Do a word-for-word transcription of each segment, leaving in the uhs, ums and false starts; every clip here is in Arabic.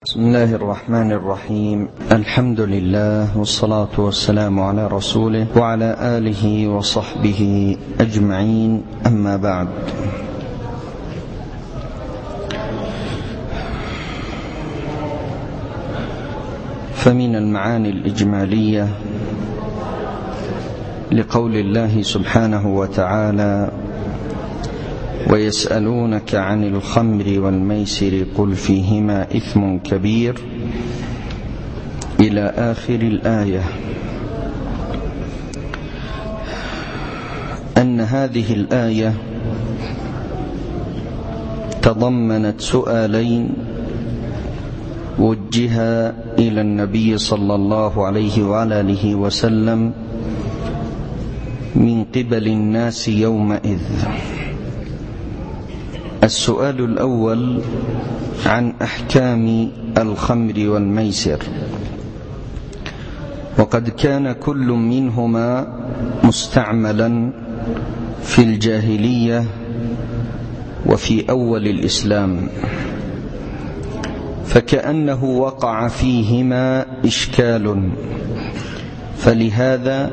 بسم الله الرحمن الرحيم. الحمد لله والصلاة والسلام على رسوله وعلى آله وصحبه أجمعين، أما بعد. فمن المعاني الإجمالية لقول الله سبحانه وتعالى: ويسألونك عن الخمر والميسر قل فيهما إثم كبير، إلى آخر الآية، أن هذه الآية تضمنت سؤالين وجها إلى النبي صلى الله عليه وعلى آله وسلم من قبل الناس يومئذ. السؤال الأول عن أحكام الخمر والميسر، وقد كان كل منهما مستعملا في الجاهلية وفي أول الإسلام، فكأنه وقع فيهما إشكال، فلهذا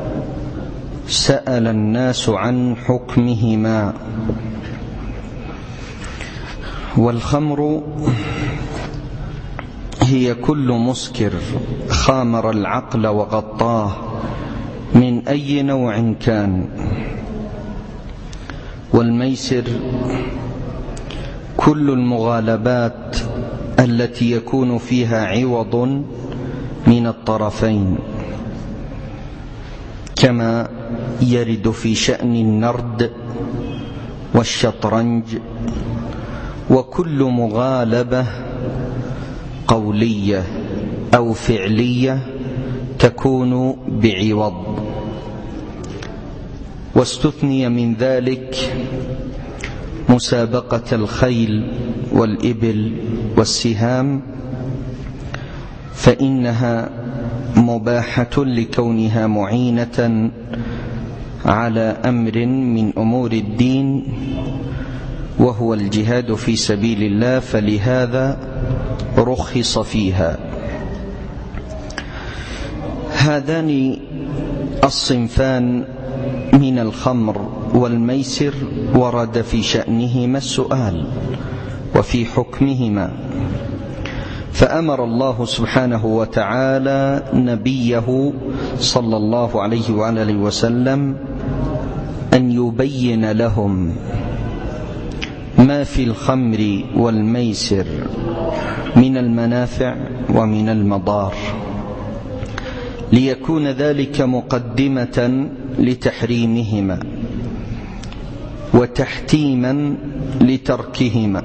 سأل الناس عن حكمهما. والخمر هي كل مسكر خامر العقل وغطاه من أي نوع كان، والميسر كل المغالبات التي يكون فيها عوض من الطرفين، كما يرد في شأن النرد والشطرنج، وكل مغالبة قولية أو فعلية تكون بعوض. واستثني من ذلك مسابقة الخيل والإبل والسهام، فإنها مباحة لكونها معينة على أمر من أمور الدين، وهو الجهاد في سبيل الله، فلهذا رخص فيها. هذان الصنفان من الخمر والميسر ورد في شأنهما السؤال وفي حكمهما، فأمر الله سبحانه وتعالى نبيه صلى الله عليه وعلى آله وسلم أن يبين لهم ما في الخمر والميسر من المنافع ومن المضار، ليكون ذلك مقدمة لتحريمهما وتحتيما لتركهما،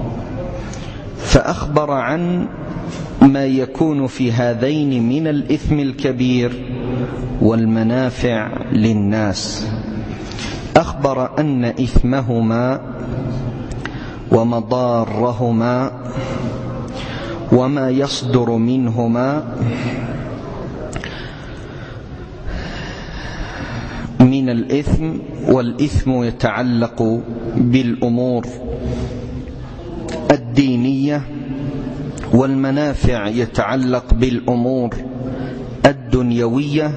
فأخبر عن ما يكون في هذين من الإثم الكبير والمنافع للناس. أخبر أن إثمهما ومضارهما وما يصدر منهما من الإثم، والإثم يتعلق بالأمور الدينية، والمنافع يتعلق بالأمور الدنيوية.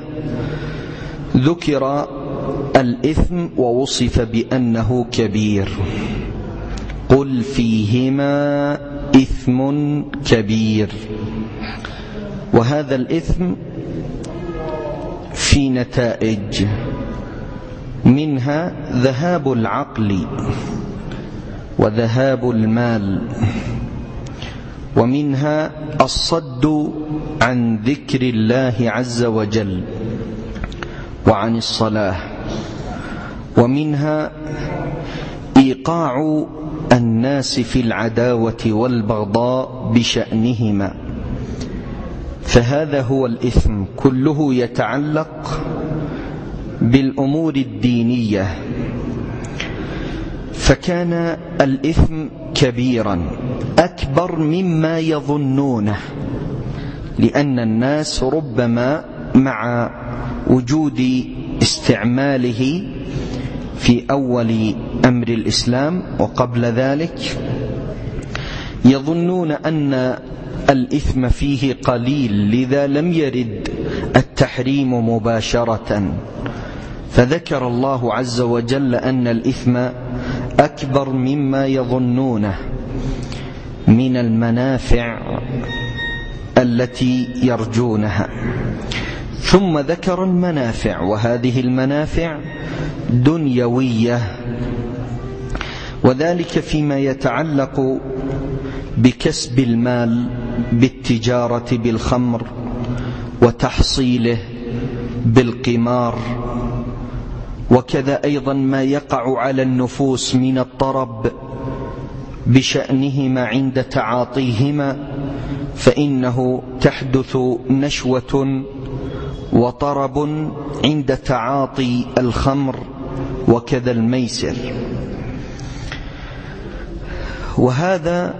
ذكر الإثم ووصف بأنه كبير، قل فيهما إثم كبير. وهذا الإثم في نتائج، منها ذهاب العقل وذهاب المال، ومنها الصد عن ذكر الله عز وجل وعن الصلاة، ومنها إيقاع الناس في العداوة والبغضاء بشأنهما. فهذا هو الإثم، كله يتعلق بالأمور الدينية. فكان الإثم كبيرا أكبر مما يظنونه، لأن الناس ربما مع وجود استعماله في أول أمر الإسلام وقبل ذلك يظنون أن الإثم فيه قليل، لذا لم يرد التحريم مباشرة، فذكر الله عز وجل أن الإثم أكبر مما يظنونه من المنافع التي يرجونها، ثم ذكر المنافع، وهذه المنافع دنيوية، وذلك فيما يتعلق بكسب المال بالتجارة بالخمر وتحصيله بالقمار، وكذا أيضا ما يقع على النفوس من الطرب بشأنهما عند تعاطيهما، فإنه تحدث نشوة وطرب عند تعاطي الخمر وكذا الميسر، وهذا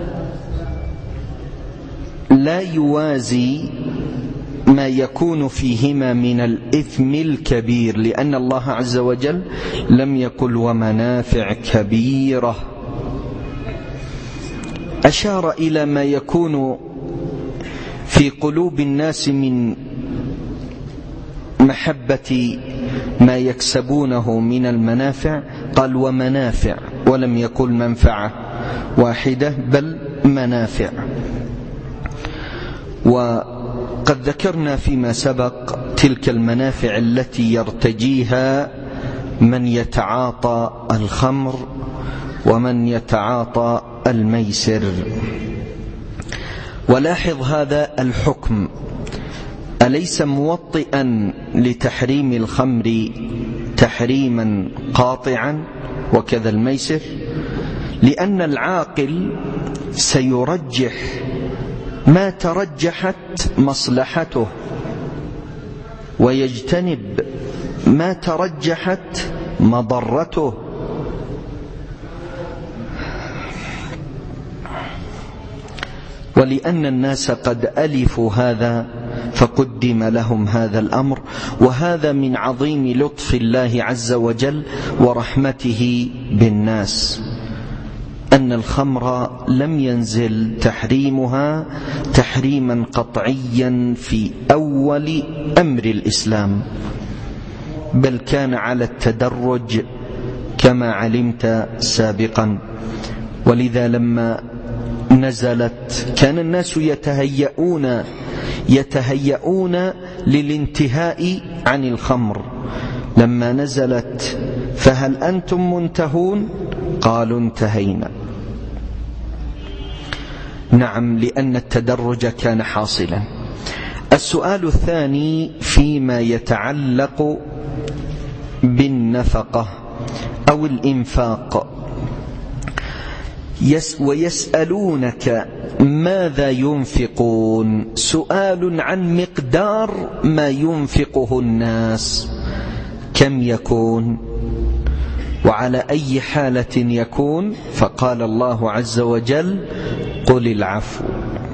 لا يوازي ما يكون فيهما من الإثم الكبير، لأن الله عز وجل لم يقل ومنافع كبيرة، أشار إلى ما يكون في قلوب الناس من محبة ما يكسبونه من المنافع، قال ومنافع، ولم يقل منفعة واحدة بل منافع. وقد ذكرنا فيما سبق تلك المنافع التي يرتجيها من يتعاطى الخمر ومن يتعاطى الميسر. ولاحظ هذا الحكم أليس موطئا لتحريم الخمر تحريما قاطعا وكذا الميسر، لأن العاقل سيرجح ما ترجحت مصلحته ويجتنب ما ترجحت مضرته، ولأن الناس قد ألفوا هذا فقدم لهم هذا الأمر، وهذا من عظيم لطف الله عز وجل ورحمته بالناس، أن الخمر لم ينزل تحريمها تحريما قطعيا في أول أمر الإسلام، بل كان على التدرج كما علمت سابقا. ولذا لما نزلت كان الناس يتهيئون يتهيئون للانتهاء عن الخمر، لما نزلت فهل أنتم منتهون؟ قالوا انتهينا. نعم، لأن التدرج كان حاصلا. السؤال الثاني فيما يتعلق بالنفقة أو الإنفاق، يس ويسألونك ماذا ينفقون، سؤال عن مقدار ما ينفقه الناس، كم يكون وعلى أي حالة يكون، فقال الله عز وجل قل العفو.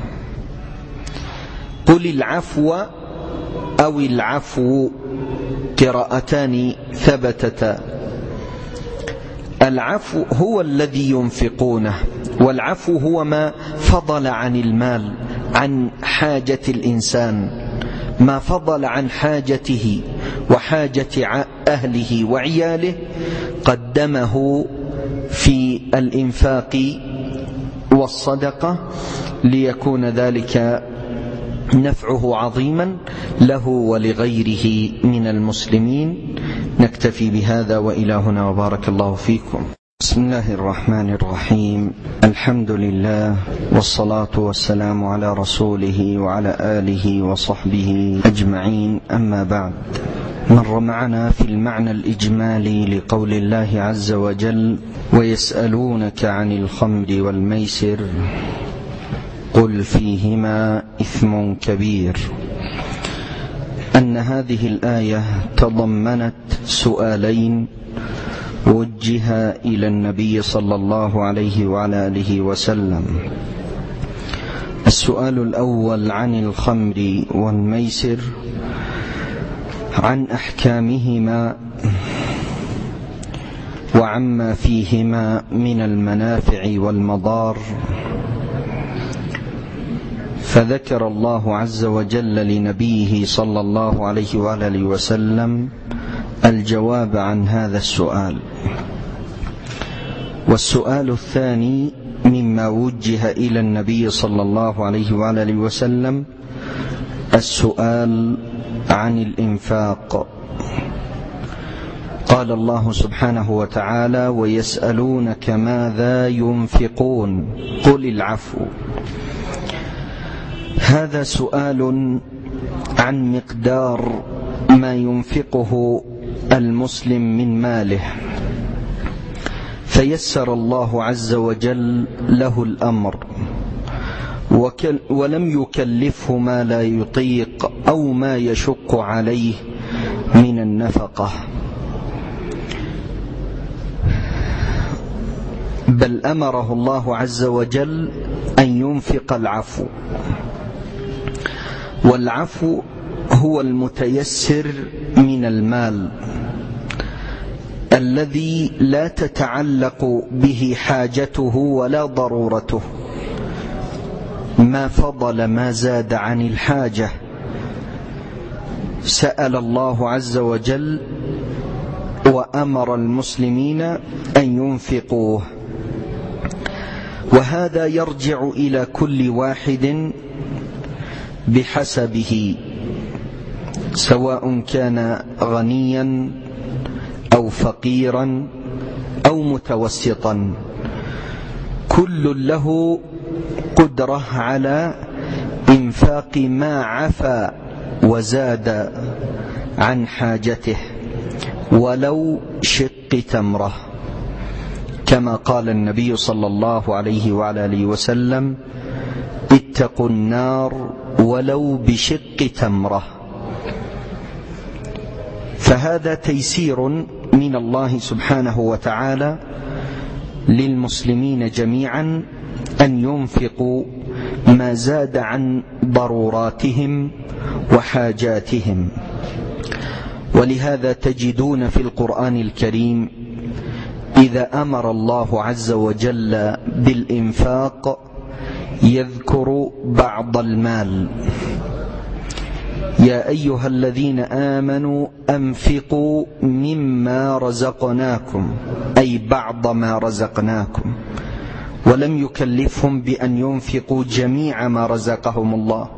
قل العفو أو العفو قراءتان ثبتتا. العفو هو الذي ينفقونه، والعفو هو ما فضل عن المال، عن حاجة الإنسان، ما فضل عن حاجته وحاجة أهله وعياله قدمه في الإنفاق والصدقة، ليكون ذلك نفعه عظيما له ولغيره من المسلمين. نكتفي بهذا وإلى هنا، وبارك الله فيكم. بسم الله الرحمن الرحيم، الحمد لله والصلاة والسلام على رسوله وعلى آله وصحبه أجمعين، أما بعد. مر معنا في المعنى الإجمالي لقول الله عز وجل ويسألونك عن الخمر والميسر قل فيهما إثم كبير، أن هذه الآية تضمنت سؤالين وجها إلى النبي صلى الله عليه وعلى آله وسلم. السؤال الأول عن الخمر والميسر، عن أحكامهما وعما فيهما من المنافع والمضار، فذكر الله عز وجل لنبيه صلى الله عليه وآله وسلم الجواب عن هذا السؤال. والسؤال الثاني مما وجه إلى النبي صلى الله عليه وآله وسلم السؤال عن الإنفاق. قال الله سبحانه وتعالى: ويسألونك ماذا ينفقون قل العفو. هذا سؤال عن مقدار ما ينفقه المسلم من ماله، فيسر الله عز وجل له الأمر ولم يكلفه ما لا يطيق أو ما يشق عليه من النفقة، بل أمره الله عز وجل أن ينفق العفو. والعفو هو المتيسر من المال الذي لا تتعلق به حاجته ولا ضرورته، ما فضل ما زاد عن الحاجة سأل الله عز وجل وأمر المسلمين أن ينفقوه. وهذا يرجع إلى كل واحد بحسبه، سواء كان غنيا أو فقيرا أو متوسطا، كل له قدرة على إنفاق ما عفا وزاد عن حاجته ولو شق تمرة، كما قال النبي صلى الله عليه وعلى آله وسلم: اتقوا النار ولو بشق تمرة. فهذا تيسير من الله سبحانه وتعالى للمسلمين جميعا أن ينفقوا ما زاد عن ضروراتهم وحاجاتهم. ولهذا تجدون في القرآن الكريم إذا أمر الله عز وجل بالإنفاق يذكر بعض المال: يا أيها الذين آمنوا أنفقوا مما رزقناكم، أي بعض ما رزقناكم، ولم يكلفهم بأن ينفقوا جميع ما رزقهم الله.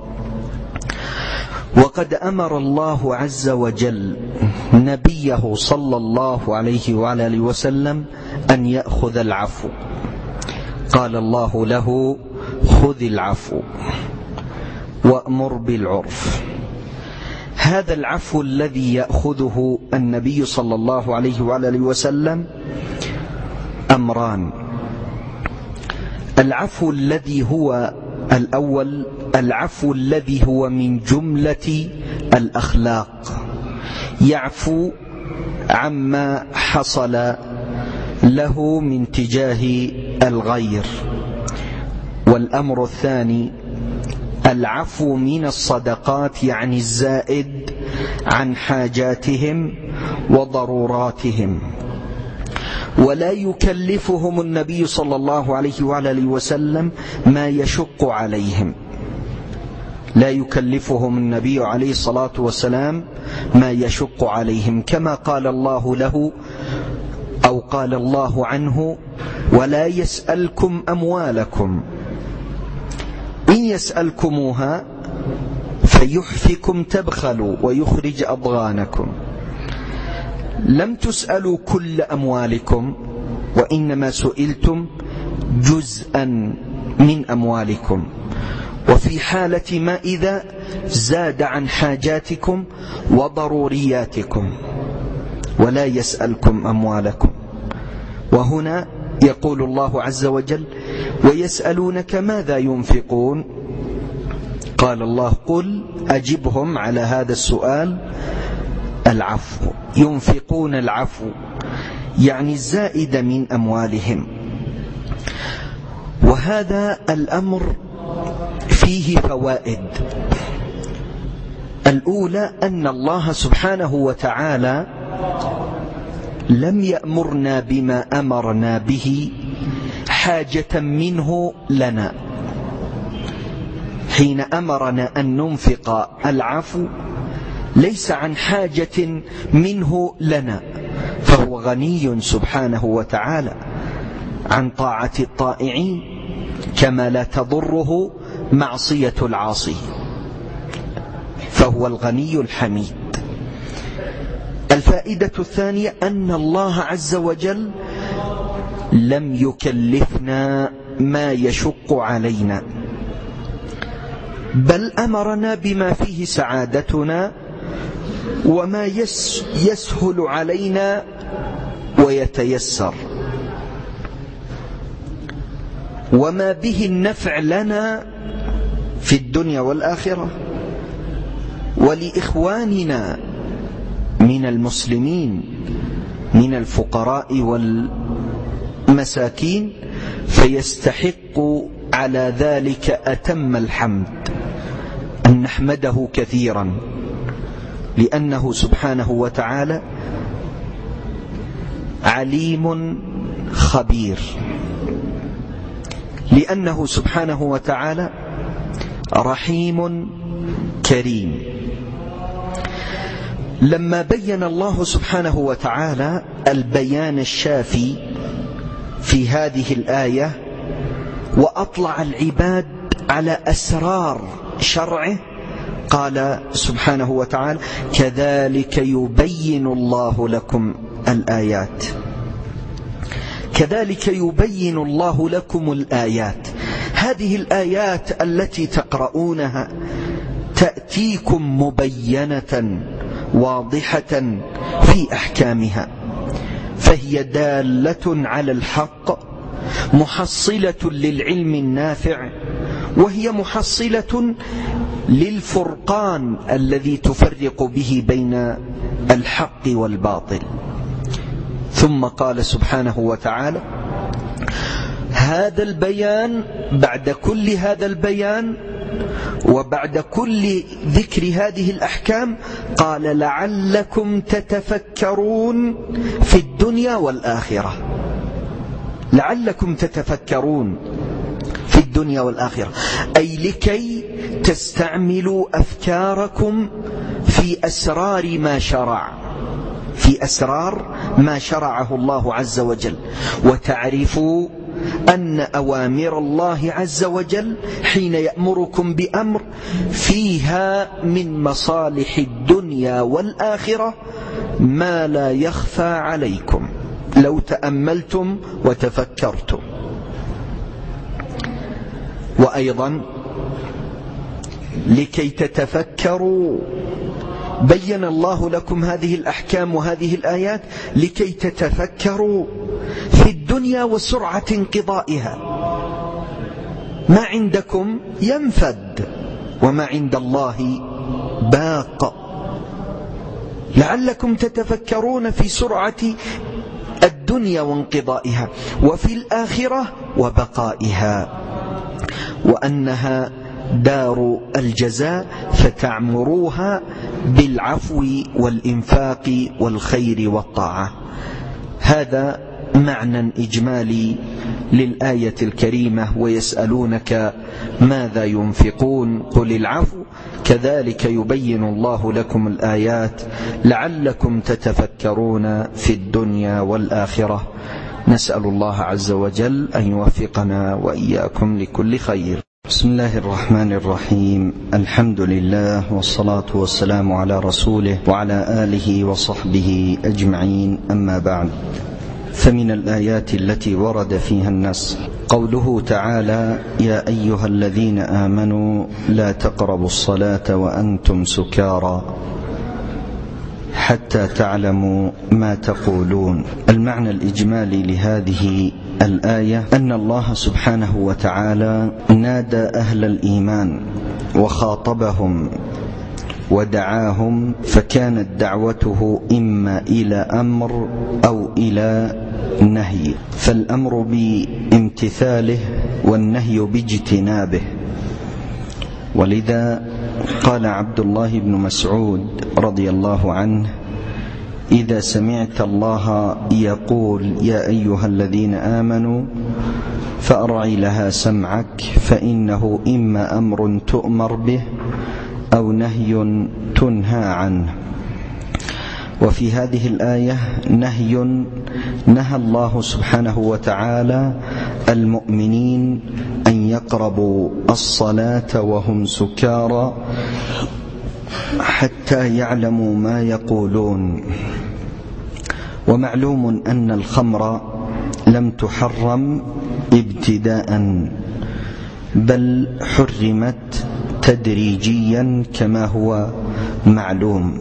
وقد أمر الله عز وجل نبيه صلى الله عليه وآله وسلم أن يأخذ العفو، قال الله له: خذ العفو وأمر بالعرف. هذا العفو الذي يأخذه النبي صلى الله عليه وآله وسلم أمران: العفو الذي هو الأول العفو الذي هو من جملة الأخلاق، يعفو عما حصل له من تجاه الغير. والأمر الثاني العفو من الصدقات، يعني الزائد عن حاجاتهم وضروراتهم، ولا يكلفهم النبي صلى الله عليه وآله وسلم ما يشق عليهم، لا يكلفهم النبي عليه الصلاة والسلام ما يشق عليهم، كما قال الله له أو قال الله عنه: ولا يسألكم أموالكم إن يسألكموها فيحفكم تبخلوا ويخرج أضغانكم. لم تسألوا كل أموالكم، وإنما سئلتم جزءا من أموالكم، وفي حالة ما إذا زاد عن حاجاتكم وضرورياتكم، ولا يسألكم أموالكم. وهنا يقول الله عز وجل: ويسألونك ماذا ينفقون، قال الله: قل أجبهم على هذا السؤال العفو. ينفقون العفو يعني الزائد من أموالهم. وهذا الأمر فيه فوائد. الأولى أن الله سبحانه وتعالى لم يأمرنا بما أمرنا به حاجة منه لنا، حين أمرنا أن ننفق العفو ليس عن حاجة منه لنا، فهو غني سبحانه وتعالى عن طاعة الطائعين كما لا تضره معصية العاصي، فهو الغني الحميد. الفائدة الثانية أن الله عز وجل لم يكلفنا ما يشق علينا، بل أمرنا بما فيه سعادتنا وما يسهل علينا ويتيسر، وما به النفع لنا في الدنيا والآخرة ولإخواننا من المسلمين من الفقراء والمساكين، فيستحق على ذلك أتم الحمد أن نحمده كثيرا، لأنه سبحانه وتعالى عليم خبير، لأنه سبحانه وتعالى رحيم كريم. لما بين الله سبحانه وتعالى البيان الشافي في هذه الآية وأطلع العباد على أسرار شرعه، قال سبحانه وتعالى: كذلك يبين الله لكم الآيات. كذلك يبين الله لكم الآيات. هذه الآيات التي تقرؤونها تأتيكم مبينة واضحة في أحكامها، فهي دالة على الحق، محصلة للعلم النافع، وهي محصلة للفرقان الذي تفرق به بين الحق والباطل. ثم قال سبحانه وتعالى: هذا البيان، بعد كل هذا البيان وبعد كل ذكر هذه الأحكام، قال: لعلكم تتفكرون في الدنيا والآخرة. لعلكم تتفكرون في الدنيا والآخرة، أي لكي تستعملوا أفكاركم في أسرار ما شرع، في أسرار ما شرعه الله عز وجل، وتعرفوا أن أوامر الله عز وجل حين يأمركم بأمر فيها من مصالح الدنيا والآخرة ما لا يخفى عليكم لو تأملتم وتفكرتم. وأيضا لكي تتفكروا بين الله لكم هذه الأحكام وهذه الآيات لكي تتفكروا في الدنيا وسرعة انقضائها. ما عندكم ينفد وما عند الله باق. لعلكم تتفكرون في سرعة الدنيا وانقضائها، وفي الآخرة وبقائها، وأنها دار الجزاء، فتعمروها بالعفو والإنفاق والخير والطاعة. هذا معنى إجمالي للآية الكريمة: ويسألونك ماذا ينفقون قل العفو كذلك يبين الله لكم الآيات لعلكم تتفكرون في الدنيا والآخرة. نسأل الله عز وجل أن يوفقنا وإياكم لكل خير. بسم الله الرحمن الرحيم. الحمد لله والصلاة والسلام على رسوله وعلى آله وصحبه أجمعين، أما بعد. فمن الآيات التي ورد فيها النص قوله تعالى: يا أيها الذين آمنوا لا تقربوا الصلاة وأنتم سكارى حتى تعلموا ما تقولون. المعنى الإجمالي لهذه الآية أن الله سبحانه وتعالى نادى أهل الإيمان وخاطبهم ودعاهم، فكانت دعوته إما إلى أمر أو إلى نهي، فالأمر بامتثاله والنهي باجتنابه. ولذا قال عبد الله بن مسعود رضي الله عنه: إذا سمعت الله يقول يا أيها الذين آمنوا فأرعي لها سمعك فإنه إما أمر تؤمر به أو نهي تنهى عنه. وفي هذه الآية نهي نهى الله سبحانه وتعالى المؤمنين أن يقربوا الصلاة وهم سكارى حتى يعلموا ما يقولون. ومعلوم أن الخمر لم تحرم ابتداء، بل حرمت تدريجيا كما هو معلوم.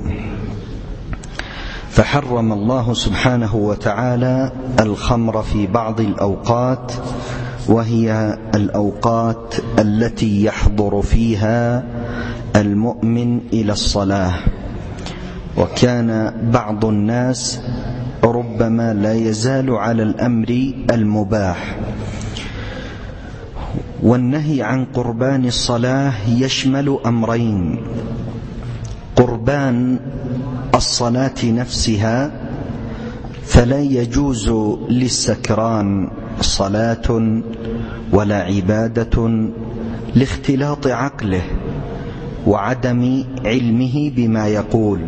فحرم الله سبحانه وتعالى الخمر في بعض الأوقات، وهي الأوقات التي يحضر فيها المؤمن إلى الصلاة. وكان بعض الناس ربما لا يزال على الأمر المباح. والنهي عن قربان الصلاة يشمل أمرين: قربان الصلاة نفسها، فلا يجوز للسكران صلاة ولا عبادة لاختلاط عقله وعدم علمه بما يقول،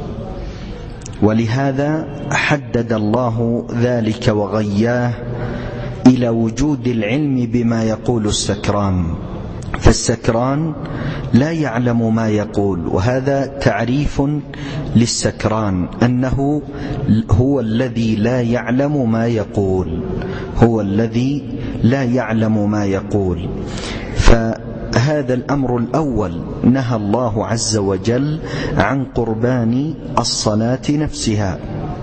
ولهذا حدد الله ذلك وغياه إلى وجود العلم بما يقول السكران. فالسكران لا يعلم ما يقول، وهذا تعريف للسكران أنه هو الذي لا يعلم ما يقول، هو الذي لا يعلم ما يقول. فهذا الأمر الأول نهى الله عز وجل عن قربان الصلاة نفسها.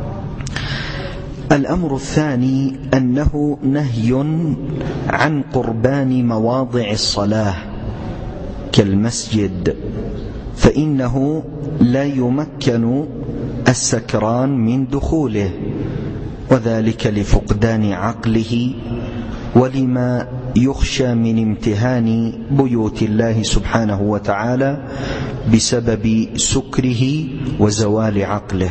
الأمر الثاني أنه نهي عن قربان مواضع الصلاة كالمسجد، فإنه لا يمكن السكران من دخوله، وذلك لفقدان عقله ولما يخشى من امتهان بيوت الله سبحانه وتعالى بسبب سكره وزوال عقله.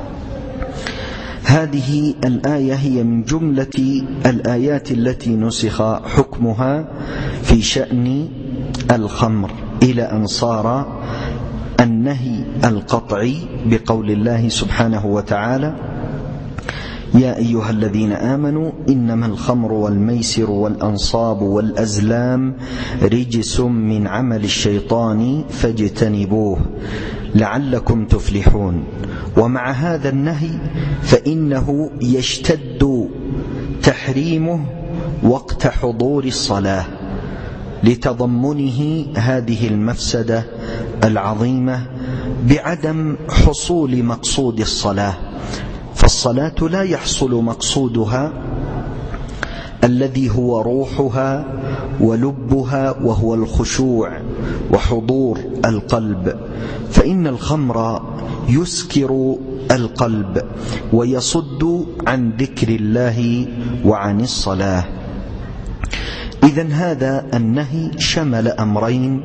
هذه الآية هي من جملة الآيات التي نسخ حكمها في شأن الخمر، إلى أن صار النهي القطعي بقول الله سبحانه وتعالى: يا أيها الذين آمنوا إنما الخمر والميسر والأنصاب والأزلام رجس من عمل الشيطان فاجتنبوه لعلكم تفلحون. ومع هذا النهي فإنه يشتد تحريمه وقت حضور الصلاة لتضمنه هذه المفسدة العظيمة بعدم حصول مقصود الصلاة. فالصلاة لا يحصل مقصودها الذي هو روحها ولبها، وهو الخشوع وحضور القلب، فإن الخمر يسكر القلب ويصد عن ذكر الله وعن الصلاة. إذن هذا النهي شمل أمرين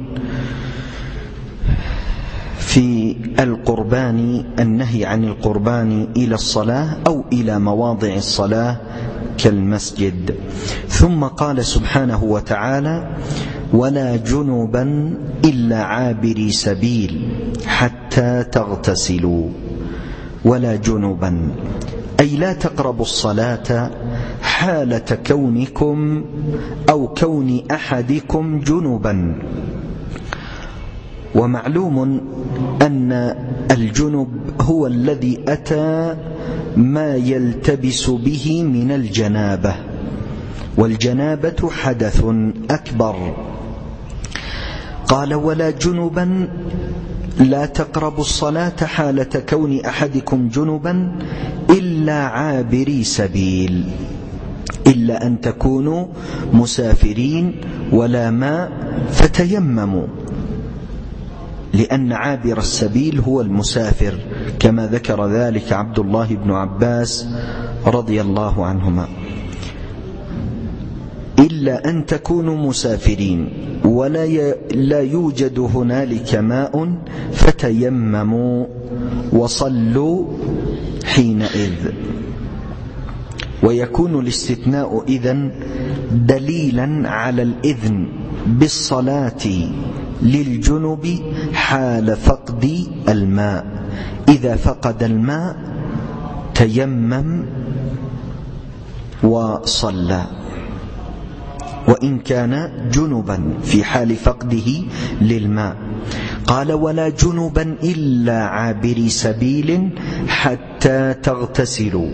في القربان: النهي عن القربان إلى الصلاة أو إلى مواضع الصلاة كالمسجد. ثم قال سبحانه وتعالى: ولا جنبا إلا عابري سبيل حتى تغتسلوا. ولا جنبا أي لا تقربوا الصلاة حالة كونكم أو كون أحدكم جنبا. ومعلوم أن الجنب هو الذي أتى ما يلتبس به من الجنابة، والجنابة حدث أكبر. قال: ولا جنبا لا تقربوا الصلاة حالة كون أحدكم جنبا إلا عابري سبيل، إلا أن تكونوا مسافرين ولا ماء فتيمموا، لأن عابر السبيل هو المسافر، كما ذكر ذلك عبد الله بن عباس رضي الله عنهما. إلا أن تكونوا مسافرين ولا ي... لا يوجد هنالك ماء فتيمموا وصلوا حينئذ. ويكون الاستثناء إذن دليلا على الإذن بالصلاة للجنب حال فقد الماء. إذا فقد الماء تيمم وصلى، وإن كان جنبا في حال فقده للماء. قال: ولا جنبا إلا عابري سبيل حتى تغتسلوا.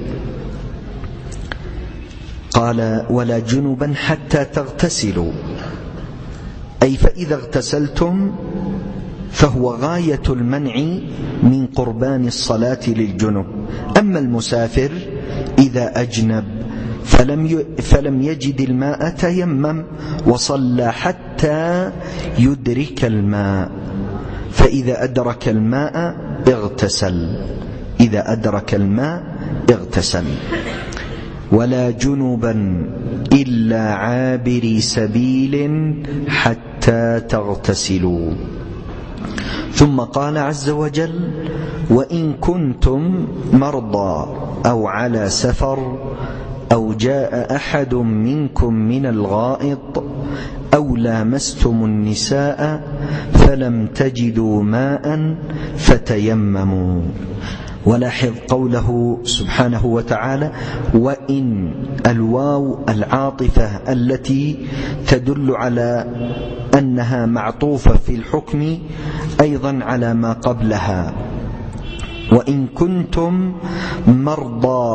قال: ولا جنبا حتى تغتسلوا، أي فإذا اغتسلتم فهو غاية المنع من قربان الصلاة للجنب. أما المسافر إذا أجنب فلم فلم يجد الماء تيمم وصلى حتى يدرك الماء، فإذا أدرك الماء اغتسل. إذا أدرك الماء اغتسل. ولا جنبا إلا عابري سبيل حتى تغتسلوا. ثم قال عز وجل: وإن كنتم مرضى أو على سفر أو جاء أحد منكم من الغائط أو لامستم النساء فلم تجدوا ماء فتيمموا. ولاحظ قوله سبحانه وتعالى: وإن، الواو العاطفة التي تدل على أنها معطوفة في الحكم أيضا على ما قبلها. وإن كنتم مرضى،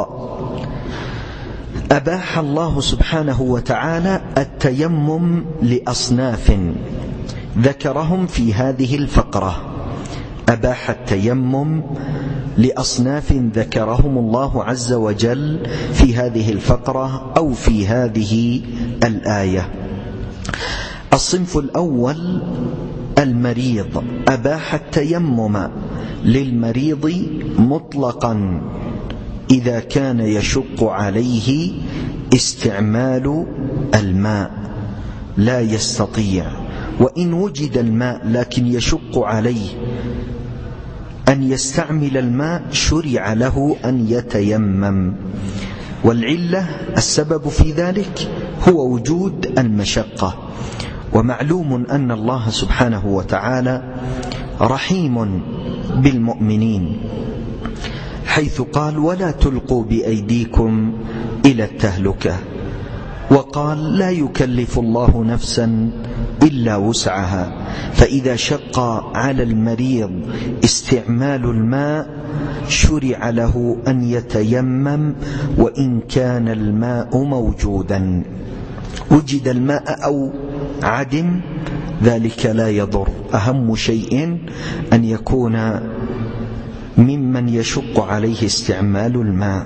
أباح الله سبحانه وتعالى التيمم لأصناف ذكرهم في هذه الفقرة. أباح التيمم لأصناف ذكرهم الله عز وجل في هذه الفقرة أو في هذه الآية. الصنف الأول المريض، أباح التيمم للمريض مطلقا إذا كان يشق عليه استعمال الماء، لا يستطيع، وإن وجد الماء لكن يشق عليه أن يستعمل الماء شرع له أن يتيمم. والعلة، السبب في ذلك هو وجود المشقة. ومعلوم أن الله سبحانه وتعالى رحيم بالمؤمنين، حيث قال: ولا تلقوا بأيديكم إلى التهلكة، وقال: لا يكلف الله نفسا إلا وسعها. فإذا شق على المريض استعمال الماء شرع له أن يتيمم وإن كان الماء موجودا. وجد الماء أو عدم ذلك لا يضر، أهم شيء أن يكون ممن يشق عليه استعمال الماء.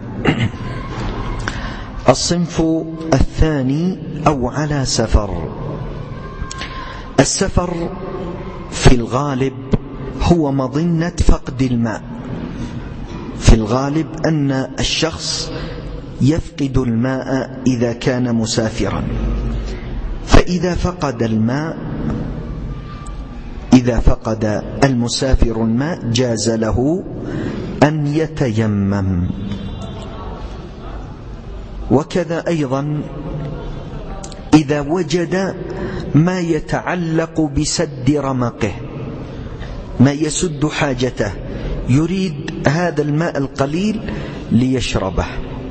الصنف الثاني أو على سفر. السفر في الغالب هو مظنة فقد الماء. في الغالب أن الشخص يفقد الماء إذا كان مسافرا، فإذا فقد الماء إذا فقد المسافر الماء جاز له أن يتيمم. وكذا أيضا إذا وجد ما يتعلق بسد رمقه، ما يسد حاجته، يريد هذا الماء القليل ليشربه،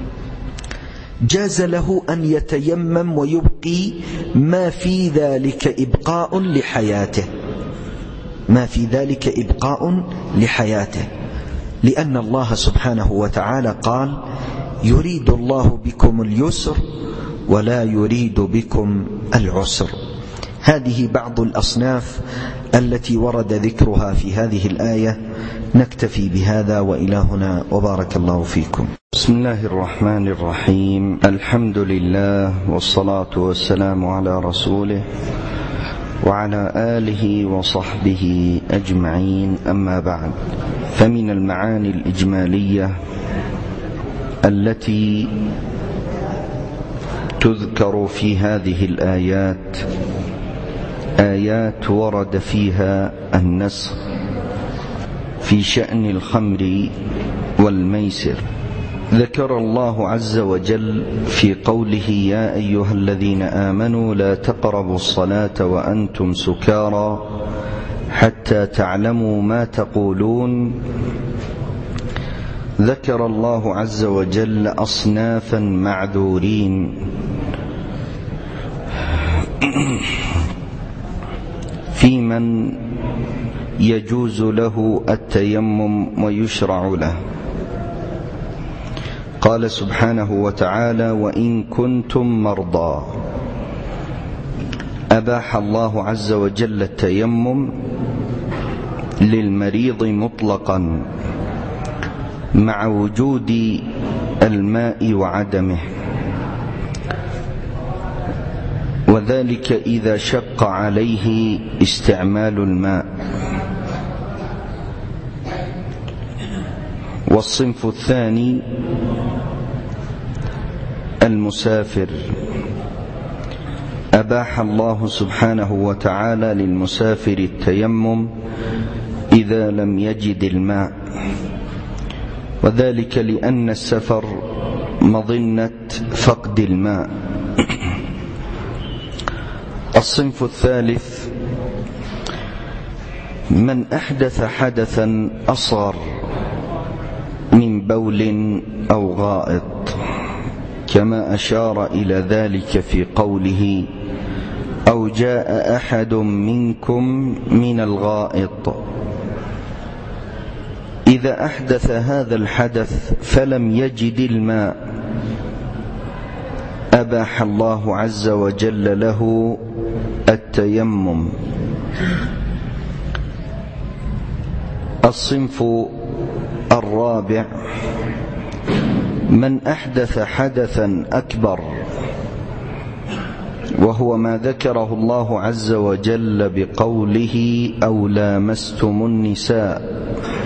جاز له أن يتيمم ويبقي ما في ذلك إبقاء لحياته ما في ذلك إبقاء لحياته لأن الله سبحانه وتعالى قال: يريد الله بكم اليسر ولا يريد بكم العسر. هذه بعض الأصناف التي ورد ذكرها في هذه الآية. نكتفي بهذا وإلى هنا، وبارك الله فيكم. بسم الله الرحمن الرحيم. الحمد لله والصلاة والسلام على رسوله وعلى آله وصحبه أجمعين، أما بعد. فمن المعاني الإجمالية التي تذكر في هذه الآيات آيات ورد فيها النسخ في شأن الخمر والميسر، ذكر الله عز وجل في قوله يا أيها الذين آمنوا لا تقربوا الصلاة وأنتم سكارى حتى تعلموا ما تقولون. ذكر الله عز وجل أصنافا معذورين في من يجوز له التيمم ويشرع له. قال سبحانه وتعالى وإن كنتم مرضى، أباح الله عز وجل التيمم للمريض مطلقا مع وجود الماء وعدمه، وذلك إذا شق عليه استعمال الماء. والصنف الثاني المسافر، أباح الله سبحانه وتعالى للمسافر التيمم إذا لم يجد الماء، وذلك لأن السفر مظنة فقد الماء. الصنف الثالث من أحدث حدثا أصغر من بول أو غائط، كما أشار إلى ذلك في قوله أو جاء أحد منكم من الغائط. إذا أحدث هذا الحدث فلم يجد الماء، أباح الله عز وجل له التيمم. الصنف الرابع من أحدث حدثا أكبر، وهو ما ذكره الله عز وجل بقوله أو لامستم النساء،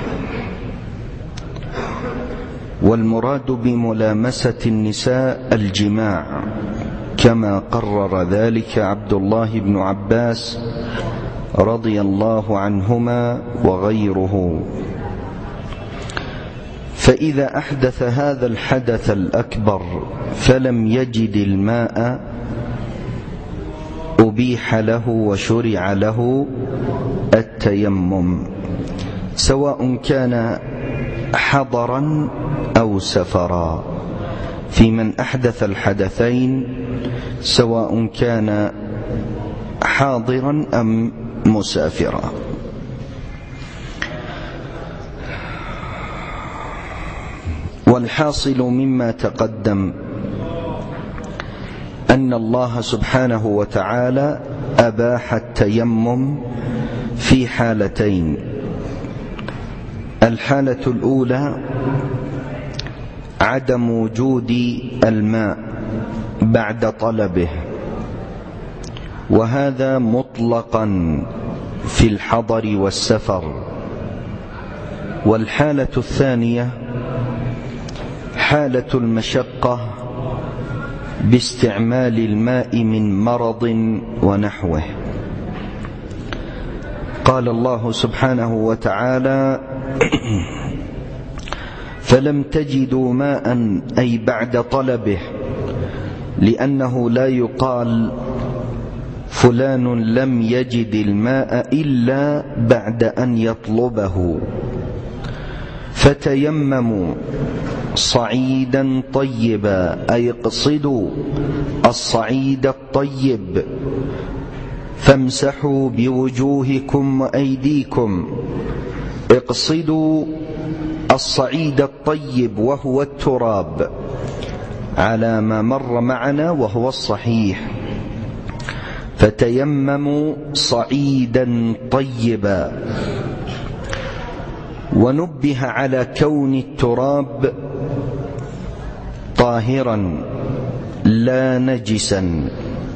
والمراد بملامسة النساء الجماع، كما قرر ذلك عبد الله بن عباس رضي الله عنهما وغيره. فإذا أحدث هذا الحدث الأكبر فلم يجد الماء، أبيح له وشرع له التيمم، سواء كان حضرا أو سفرا، في من أحدث الحدثين سواء كان حاضرا أم مسافرا. والحاصل مما تقدم أن الله سبحانه وتعالى أباح التيمم في حالتين. الحالة الأولى عدم وجود الماء بعد طلبه، وهذا مطلقا في الحضر والسفر. والحالة الثانية حالة المشقة باستعمال الماء من مرض ونحوه. قال الله سبحانه وتعالى فلم تجدوا ماء، أي بعد طلبه، لأنه لا يقال فلان لم يجد الماء إلا بعد أن يطلبه. فتيمموا صعيدا طيبا، أي اقصدوا الصعيد الطيب، فامسحوا بوجوهكم وأيديكم. اقصدوا الصعيد الطيب وهو التراب، على ما مر معنا وهو الصحيح. فتيمموا صعيدا طيبا. ونبه على كون التراب طاهرا لا نجسا.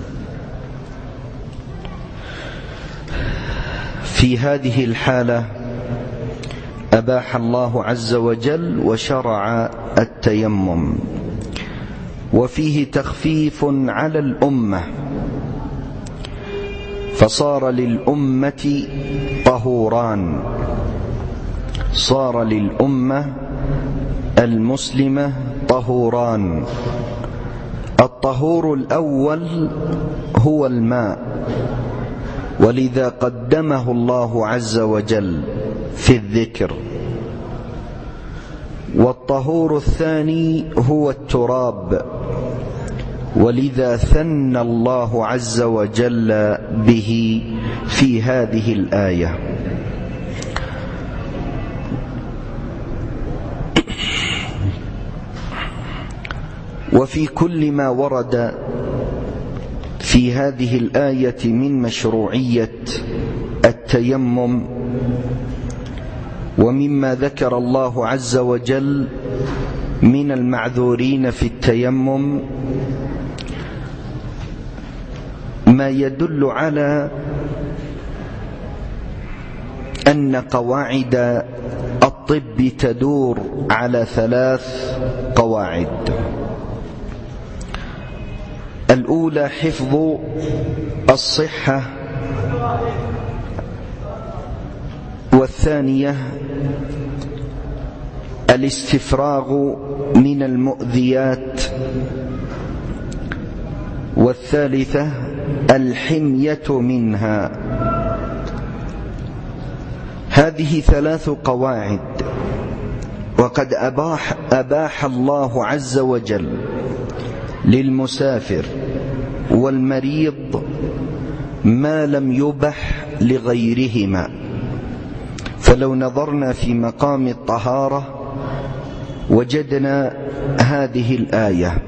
في هذه الحالة أباح الله عز وجل وشرع التيمم، وفيه تخفيف على الأمة، فصار للأمة طهوران. صار للأمة المسلمة طهوران. الطهور الأول هو الماء، ولذا قدمه الله عز وجل في الذكر. والطهور الثاني هو التراب، ولذا ثنى الله عز وجل به في هذه الآية. وفي كل ما ورد في هذه الآية من مشروعية التيمم، ومما ذكر الله عز وجل من المعذورين في التيمم ما يدل على أن قواعد الطب تدور على ثلاث قواعد. الأولى حفظ الصحة، والثانية الاستفراغ من المؤذيات، والثالثة الحمية منها. هذه ثلاث قواعد، وقد أباح, أباح الله عز وجل للمسافر والمريض ما لم يبح لغيرهما. فلو نظرنا في مقام الطهارة وجدنا هذه الآية: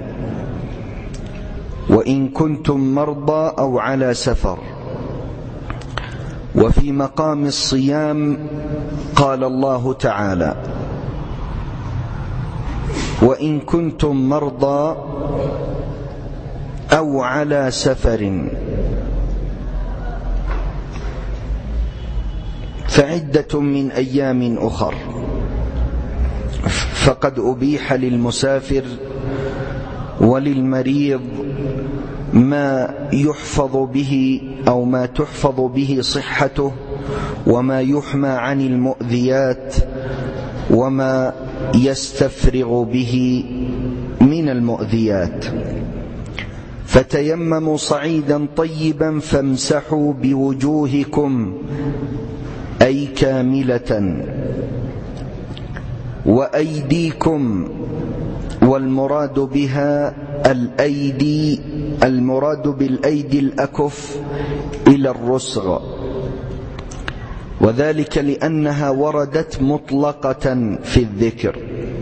وإن كنتم مرضى أو على سفر. وفي مقام الصيام قال الله تعالى: وإن كنتم مرضى أو على سفر فعدة من أيام أخر. فقد أبيح للمسافر وللمريض ما يحفظ به أو ما تحفظ به صحته، وما يحمى عن المؤذيات، وما يستفرغ به من المؤذيات. فتيمموا صعيدا طيبا فامسحوا بوجوهكم، أي كاملة، وأيديكم، والمراد بها الأيدي، المراد بالأيدي الأكف إلى الرسغ، وذلك لأنها وردت مطلقة في الذكر.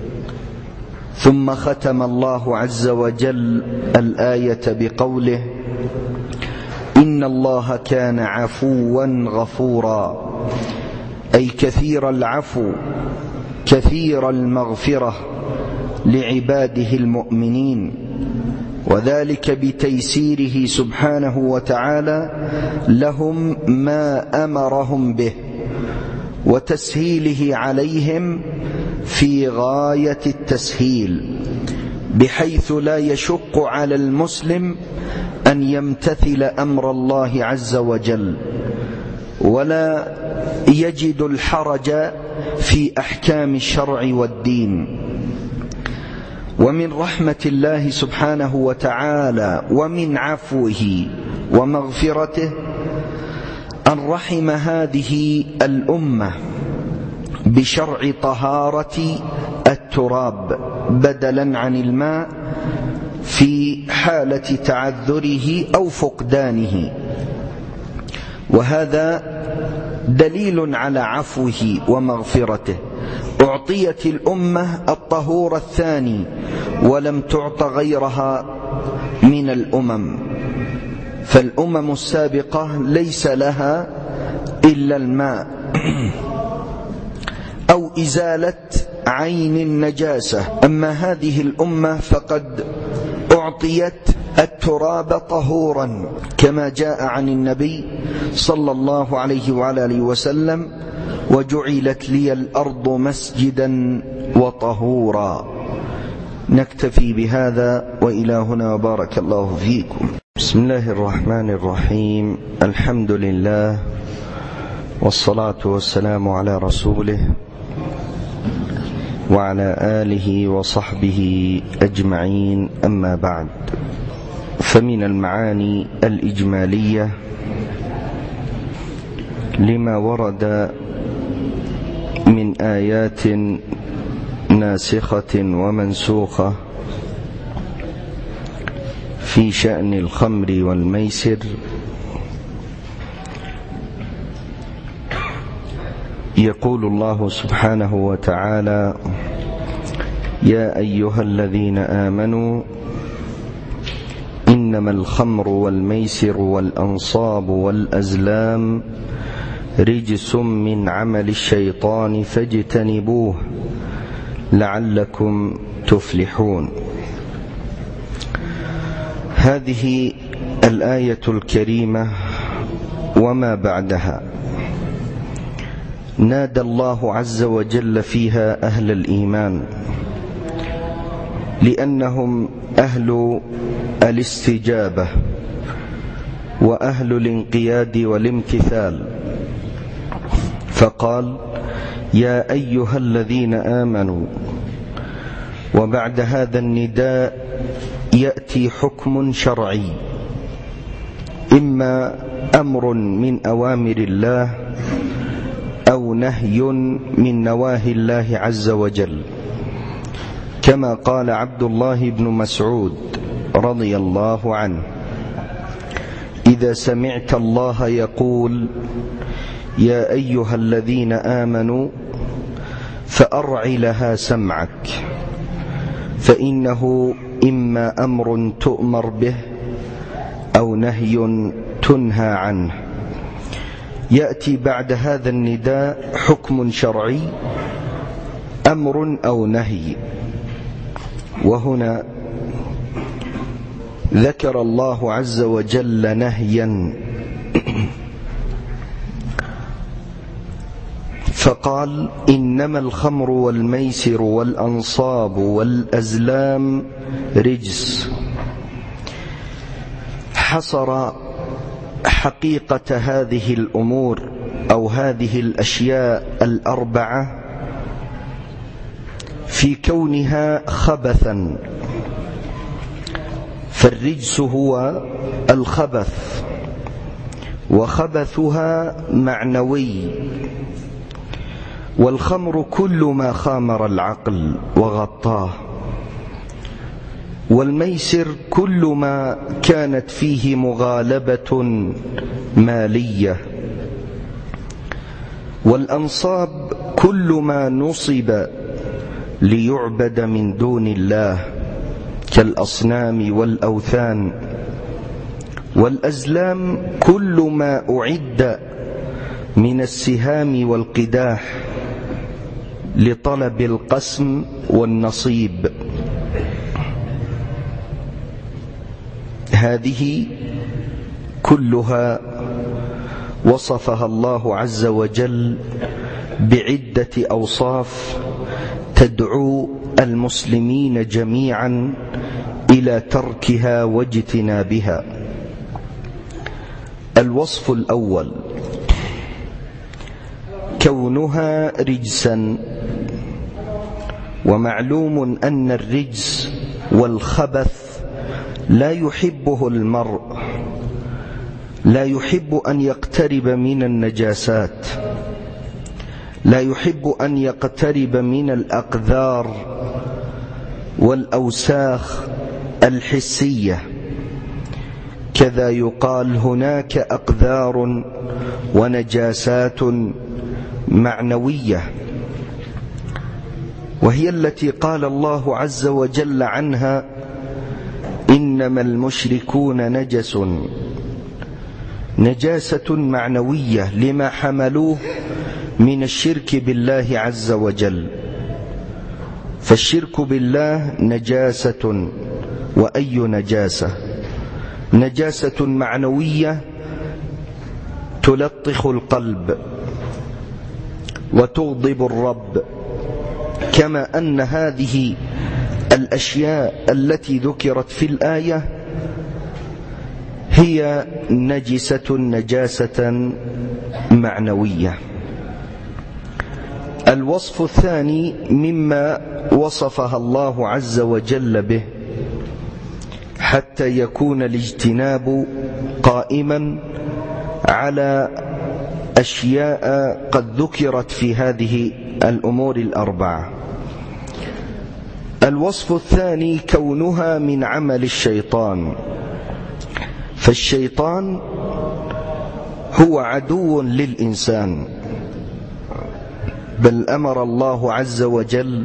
ثم ختم الله عز وجل الآية بقوله: إن الله كان عفوا غفورا، أي كثير العفو كثير المغفرة لعباده المؤمنين، وذلك بتيسيره سبحانه وتعالى لهم ما أمرهم به، وتسهيله عليهم في غاية التسهيل، بحيث لا يشق على المسلم أن يمتثل أمر الله عز وجل، ولا يجد الحرج في أحكام الشرع والدين. ومن رحمة الله سبحانه وتعالى ومن عفوه ومغفرته أن رحم هذه الأمة بشرع طهارة التراب بدلا عن الماء في حالة تعذره أو فقدانه، وهذا دليل على عفوه ومغفرته. أعطيت الأمة الطهور الثاني ولم تعط غيرها من الأمم، فالأمم السابقة ليس لها إلا الماء أو إزالة عين النجاسة. أما هذه الأمة فقد أعطيت التراب طهورا، كما جاء عن النبي صلى الله عليه وعلى آله وسلم: وجعلت لي الأرض مسجدا وطهورا. نكتفي بهذا، وإلى هنا وبارك الله فيكم. بسم الله الرحمن الرحيم. الحمد لله، والصلاة والسلام على رسوله وعلى آله وصحبه أجمعين، أما بعد. فمن المعاني الإجمالية لما ورد من آيات ناسخة ومنسوخة في شأن الخمر والميسر يقول الله سبحانه وتعالى: يا أيها الذين آمنوا إنما الخمر والميسر والأنصاب والأزلام رجس من عمل الشيطان فاجتنبوه لعلكم تفلحون. هذه الآية الكريمة وما بعدها نادى الله عز وجل فيها أهل الإيمان، لأنهم أهل الاستجابة وأهل الانقياد والامتثال، فقال: يا أيها الذين آمنوا. وبعد هذا النداء يأتي حكم شرعي، إما أمر من أوامر الله أو نهي من نواهي الله عز وجل، كما قال عبد الله بن مسعود رضي الله عنه: إذا سمعت الله يقول يا أيها الذين آمنوا فأرع لها سمعك، فإنه إما أمر تؤمر به أو نهي تنهى عنه. يأتي بعد هذا النداء حكم شرعي، أمر أو نهي. وهنا ذكر الله عز وجل نهيا، فقال: إنما الخمر والميسر والأنصاب والأزلام رجس. حصر حقيقة هذه الأمور أو هذه الأشياء الأربعة في كونها خبثا، فالرجس هو الخبث، وخبثها معنوي. والخمر كل ما خامر العقل وغطاه، والميسر كل ما كانت فيه مغالبة مالية، والأنصاب كل ما نصب ليعبد من دون الله كالأصنام والأوثان، والأزلام كل ما أعد من السهام والقداح لطلب القسم والنصيب. هذه كلها وصفها الله عز وجل بعدة أوصاف تدعو المسلمين جميعا إلى تركها واجتنابها. الوصف الأول كونها رجسا، ومعلوم أن الرجس والخبث لا يحبه المرء، لا يحب أن يقترب من النجاسات، لا يحب أن يقترب من الأقذار والأوساخ الحسية. كذا يقال هناك أقذار ونجاسات معنوية، وهي التي قال الله عز وجل عنها: إنما المشركون نجس. نجاسة معنوية لما حملوه من الشرك بالله عز وجل. فالشرك بالله نجاسة، وأي نجاسة؟ نجاسة معنوية تلطخ القلب وتغضب الرب، كما أن هذه الأشياء التي ذكرت في الآية هي نجسة نجاسة معنوية. الوصف الثاني مما وصفها الله عز وجل به حتى يكون الاجتناب قائما على أشياء قد ذكرت في هذه الأمور الأربعة. الوصف الثاني كونها من عمل الشيطان، فالشيطان هو عدو للإنسان، بل أمر الله عز وجل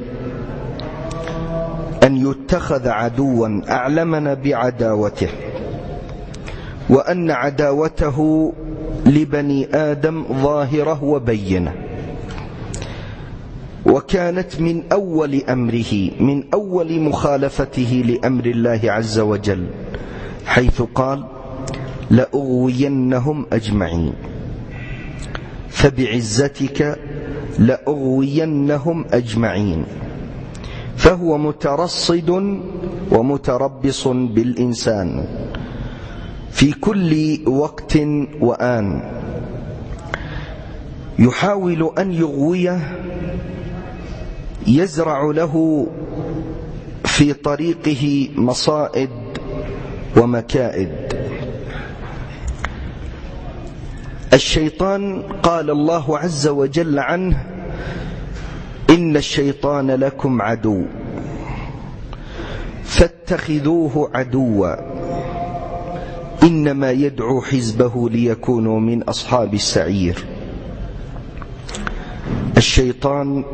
أن يتخذ عدوا، أعلمنا بعداوته، وأن عداوته لبني آدم ظاهرة وبينة، وكانت من أول أمره، من أول مخالفته لأمر الله عز وجل، حيث قال لأغوينهم أجمعين، فبعزتك لأغوينهم أجمعين. فهو مترصد ومتربص بالإنسان في كل وقت وآن، يحاول أن يغويه، يزرع له في طريقه مصائد ومكائد. الشيطان قال الله عز وجل عنه إن الشيطان لكم عدو فاتخذوه عدوا إنما يدعو حزبه ليكونوا من أصحاب السعير. الشيطان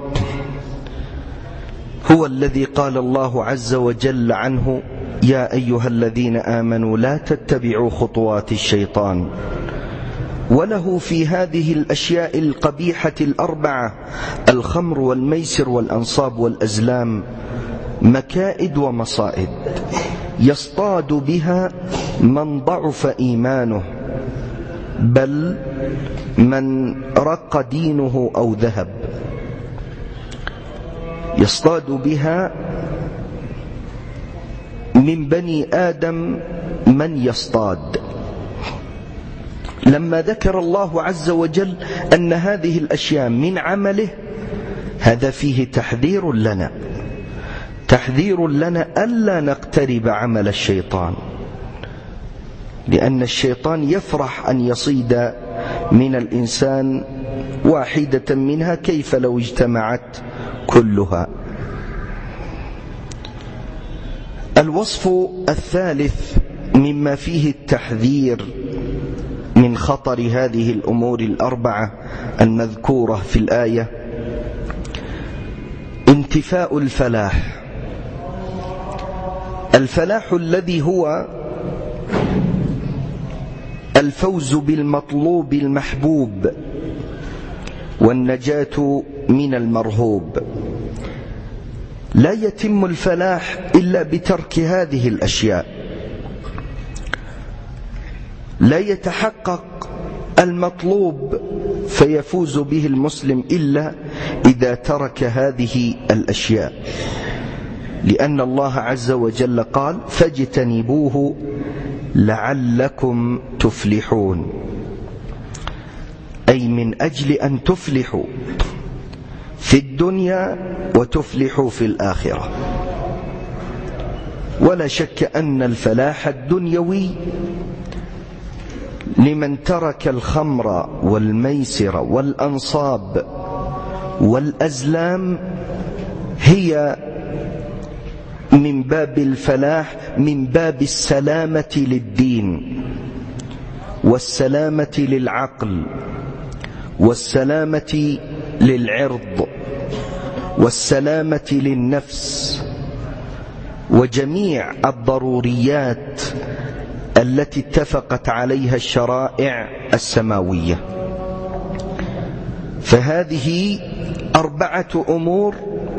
هو الذي قال الله عز وجل عنه يا أيها الذين آمنوا لا تتبعوا خطوات الشيطان، وله في هذه الأشياء القبيحة الأربعة الخمر والميسر والأنصاب والأزلام مكائد ومصائد، يصطاد بها من ضعف إيمانه بل من رق دينه أو ذهب، يصطاد بها من بني آدم من يصطاد. لما ذكر الله عز وجل أن هذه الأشياء من عمله، هذا فيه تحذير لنا، تحذير لنا ألا نقترب عمل الشيطان، لأن الشيطان يفرح أن يصيد من الإنسان واحدة منها، كيف لو اجتمعت كلها. الوصف الثالث مما فيه التحذير من خطر هذه الأمور الأربعة المذكورة في الآية انتفاء الفلاح. الفلاح الذي هو الفوز بالمطلوب المحبوب والنجاة من المرهوب. لا يتم الفلاح إلا بترك هذه الأشياء، لا يتحقق المطلوب فيفوز به المسلم إلا إذا ترك هذه الأشياء، لأن الله عز وجل قال فاجتنبوه لعلكم تفلحون، أي من أجل أن تفلحوا في الدنيا وتفلحوا في الآخرة. ولا شك أن الفلاح الدنيوي لمن ترك الخمر والميسر والأنصاب والأزلام هي من باب الفلاح، من باب السلامة للدين والسلامة للعقل والسلامة للعرض والسلامة للنفس وجميع الضروريات التي اتفقت عليها الشرائع السماوية. فهذه أربعة أمور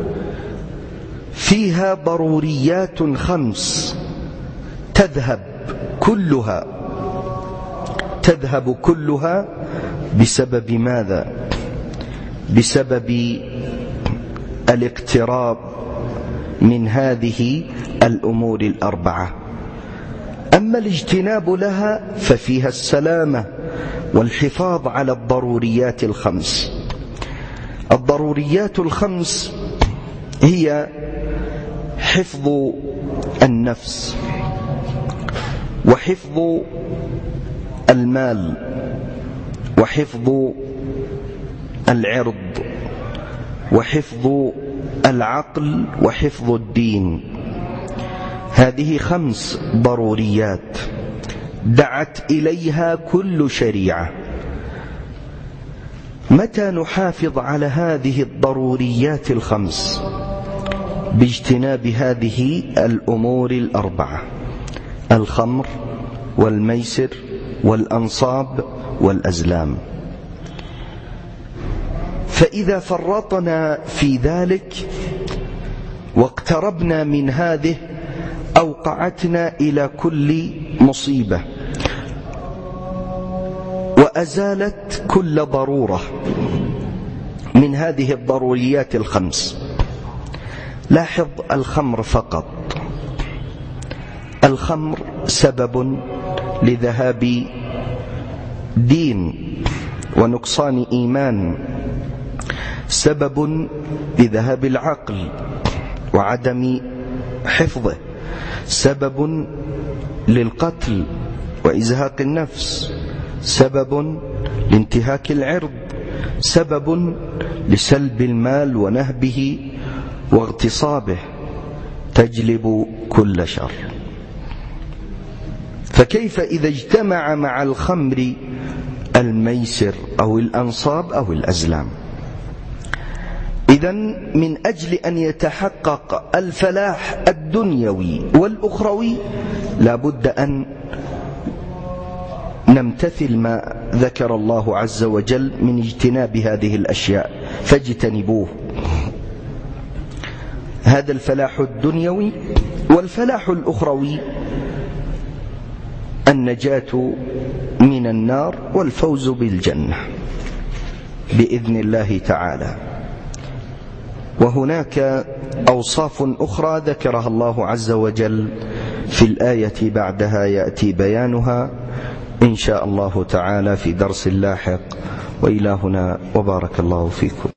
فيها ضروريات خمس تذهب كلها تذهب كلها بسبب ماذا؟ بسبب الاقتراب من هذه الأمور الأربعة. أما الاجتناب لها ففيها السلامة والحفاظ على الضروريات الخمس. الضروريات الخمس هي حفظ النفس، وحفظ المال، وحفظ العرض، وحفظ العقل، وحفظ الدين. هذه خمس ضروريات دعت إليها كل شريعة. متى نحافظ على هذه الضروريات الخمس؟ باجتناب هذه الأمور الأربعة: الخمر والميسر والأنصاب والأزلام. فإذا فرطنا في ذلك واقتربنا من هذه أوقعتنا إلى كل مصيبة، وأزالت كل ضرورة من هذه الضروريات الخمس. لاحظ الخمر فقط. الخمر سبب لذهاب دين ونقصان إيمان، سبب لذهاب العقل وعدم حفظه، سبب للقتل وإزهاق النفس، سبب لانتهاك العرض، سبب لسلب المال ونهبه واغتصابه، تجلب كل شر. فكيف إذا اجتمع مع الخمر الميسر أو الأنصاب أو الأزلام؟ إذن من أجل أن يتحقق الفلاح الدنيوي والأخروي لا بد أن نمتثل ما ذكر الله عز وجل من اجتناب هذه الأشياء، فاجتنبوه. هذا الفلاح الدنيوي. والفلاح الأخروي النجاة من النار والفوز بالجنة بإذن الله تعالى. وهناك أوصاف أخرى ذكرها الله عز وجل في الآية بعدها يأتي بيانها إن شاء الله تعالى في درس لاحق. وإلى هنا، وبارك الله فيكم.